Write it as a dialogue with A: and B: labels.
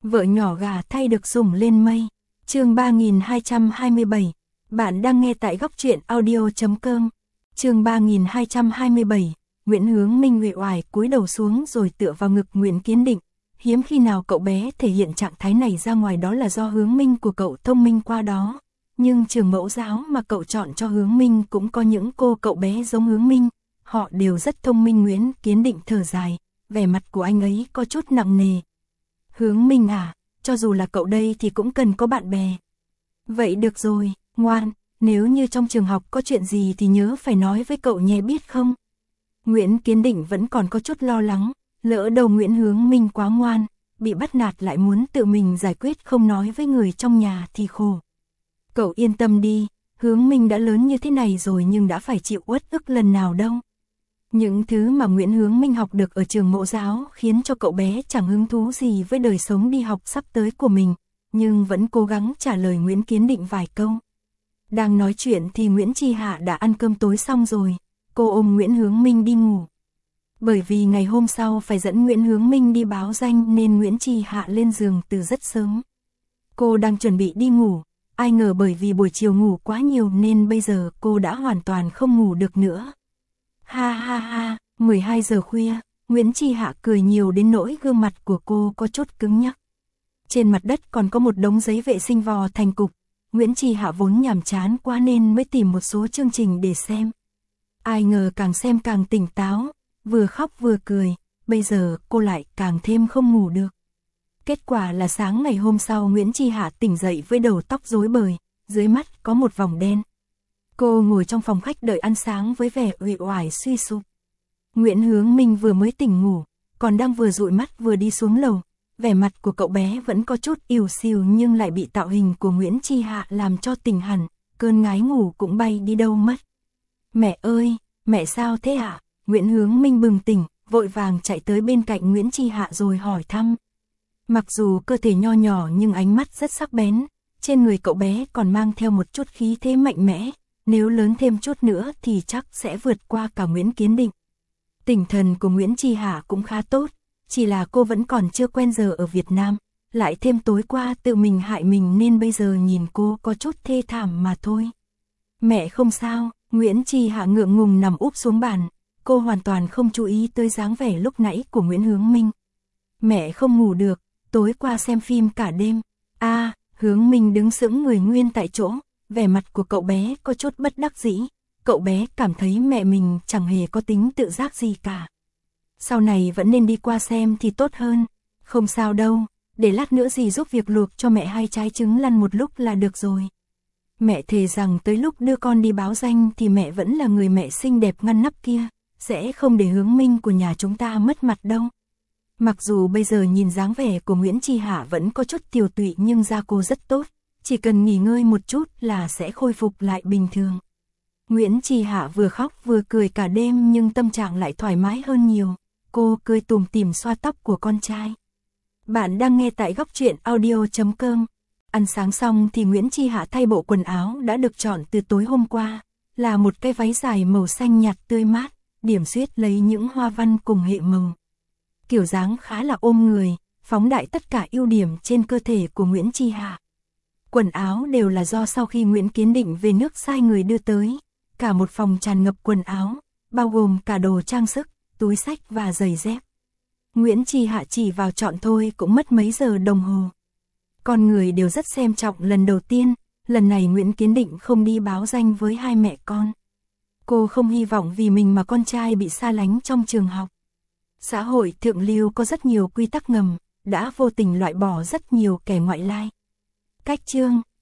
A: Vợ nhỏ gà thay được sủng lên mây. Chương 3227. Bạn đang nghe tại góc truyện audio.com. Chương 3227. Nguyễn Hướng Minh uể oải cúi đầu xuống rồi tựa vào ngực Nguyễn Kiến Định. Hiếm khi nào cậu bé thể hiện trạng thái này ra ngoài, đó là do Hướng Minh của cậu thông minh qua đó. Nhưng trường mẫu giáo mà cậu chọn cho Hướng Minh cũng có những cậu bé giống Hướng Minh. Họ đều rất thông minh. Nguyễn Kiến Định thở dài, vẻ mặt của anh ấy có chút nặng nề. Hướng Minh à, cho dù là cậu đây thì cũng cần có bạn bè. Vậy được rồi, ngoan, nếu như trong trường học có chuyện gì thì nhớ phải nói với cậu nhé, biết không? Nguyễn Kiến Định vẫn còn có chút lo lắng, lỡ đầu Nguyễn Hướng Minh quá ngoan, bị bắt nạt lại muốn tự mình giải quyết không nói với người trong nhà thì khổ. Cậu yên tâm đi, Hướng Minh đã lớn như thế này rồi nhưng đã phải chịu uất ức lần nào đâu. Những thứ mà Nguyễn Hướng Minh học được ở trường mẫu giáo khiến cho cậu bé chẳng hứng thú gì với đời sống đi học sắp tới của mình, nhưng vẫn cố gắng trả lời Nguyễn Kiến Định vài câu. Đang nói chuyện thì Nguyễn Chi Hạ đã ăn cơm tối xong rồi, cô ôm Nguyễn Hướng Minh đi ngủ. Bởi vì ngày hôm sau phải dẫn Nguyễn Hướng Minh đi báo danh nên Nguyễn Chi Hạ lên giường từ rất sớm. Cô đang chuẩn bị đi ngủ, ai ngờ bởi vì buổi chiều ngủ quá nhiều nên bây giờ cô đã hoàn toàn không ngủ được nữa. Ha ha ha, 12 giờ khuya, Nguyễn Chi Hạ cười nhiều đến nỗi gương mặt của cô có chút cứng nhắc. Trên mặt đất còn có một đống giấy vệ sinh vò thành cục. Nguyễn Chi Hạ vốn nhàm chán quá nên mới tìm một số chương trình để xem. Ai ngờ càng xem càng tỉnh táo, vừa khóc vừa cười, bây giờ cô lại càng thêm không ngủ được. Kết quả là sáng ngày hôm sau Nguyễn Chi Hạ tỉnh dậy với đầu tóc rối bời, dưới mắt có một vòng đen. Cô ngồi trong phòng khách đợi ăn sáng với vẻ uể oải suy sụp. Nguyễn Hướng Minh vừa mới tỉnh ngủ, còn đang vừa dụi mắt vừa đi xuống lầu. Vẻ mặt của cậu bé vẫn có chút ỉu xìu nhưng lại bị tạo hình của Nguyễn Chi Hạ làm cho tỉnh hẳn, cơn ngái ngủ cũng bay đi đâu mất. Mẹ ơi, mẹ sao thế ạ? Nguyễn Hướng Minh bừng tỉnh, vội vàng chạy tới bên cạnh Nguyễn Chi Hạ rồi hỏi thăm. Mặc dù cơ thể nho nhỏ nhưng ánh mắt rất sắc bén, trên người cậu bé còn mang theo một chút khí thế mạnh mẽ, nếu lớn thêm chút nữa thì chắc sẽ vượt qua cả Nguyễn Kiến Định. Tinh thần của Nguyễn Chi Hạ cũng khá tốt, chỉ là cô vẫn còn chưa quen giờ ở Việt Nam, lại thêm tối qua tự mình hại mình nên bây giờ nhìn cô có chút thê thảm mà thôi. Mẹ không sao, Nguyễn Chi Hạ ngượng ngùng nằm úp xuống bàn, cô hoàn toàn không chú ý tới dáng vẻ lúc nãy của Nguyễn Hướng Minh. Mẹ không ngủ được, tối qua xem phim cả đêm. Hướng Minh đứng sững người nguyên tại chỗ, vẻ mặt của cậu bé có chút bất đắc dĩ, cậu bé cảm thấy mẹ mình chẳng hề có tính tự giác gì cả. Sau này vẫn nên đi qua xem thì tốt hơn. Không sao đâu, để lát nữa dì giúp việc luộc cho mẹ 2 trái trứng lăn một lúc là được rồi. Mẹ thề rằng tới lúc đưa con đi báo danh thì mẹ vẫn là người mẹ xinh đẹp ngăn nắp kia, sẽ không để Hướng Minh của nhà chúng ta mất mặt đâu. Mặc dù bây giờ nhìn dáng vẻ của Nguyễn Chi Hạ vẫn có chút tiều tụy nhưng da cô rất tốt, chỉ cần nghỉ ngơi một chút là sẽ khôi phục lại bình thường. Nguyễn Chi Hạ vừa khóc vừa cười cả đêm nhưng tâm trạng lại thoải mái hơn nhiều. Cô cười tủm tỉm xoa tóc của con trai. Bạn đang nghe tại góc truyện audio.com. Ăn sáng xong thì Nguyễn Chi Hạ thay bộ quần áo đã được chọn từ tối hôm qua, là một cái váy dài màu xanh nhạt tươi mát, điểm xuyết lấy những hoa văn cùng hệ màu. Kiểu dáng khá là ôm người, phóng đại tất cả ưu điểm trên cơ thể của Nguyễn Chi Hạ. Quần áo đều là do sau khi Nguyễn Kiến Định về nước sai người đưa tới, cả một phòng tràn ngập quần áo, bao gồm cả đồ trang sức, túi xách và giày dép. Nguyễn Chi Hạ chỉ vào chọn thôi cũng mất mấy giờ đồng hồ. Con người đều rất xem trọng lần đầu tiên, lần này Nguyễn Kiến Định không đi báo danh với hai mẹ con. Cô không hy vọng vì mình mà con trai bị xa lánh trong trường học. Xã hội thượng lưu có rất nhiều quy tắc ngầm, đã vô tình loại bỏ rất nhiều kẻ ngoại lai. Cách chương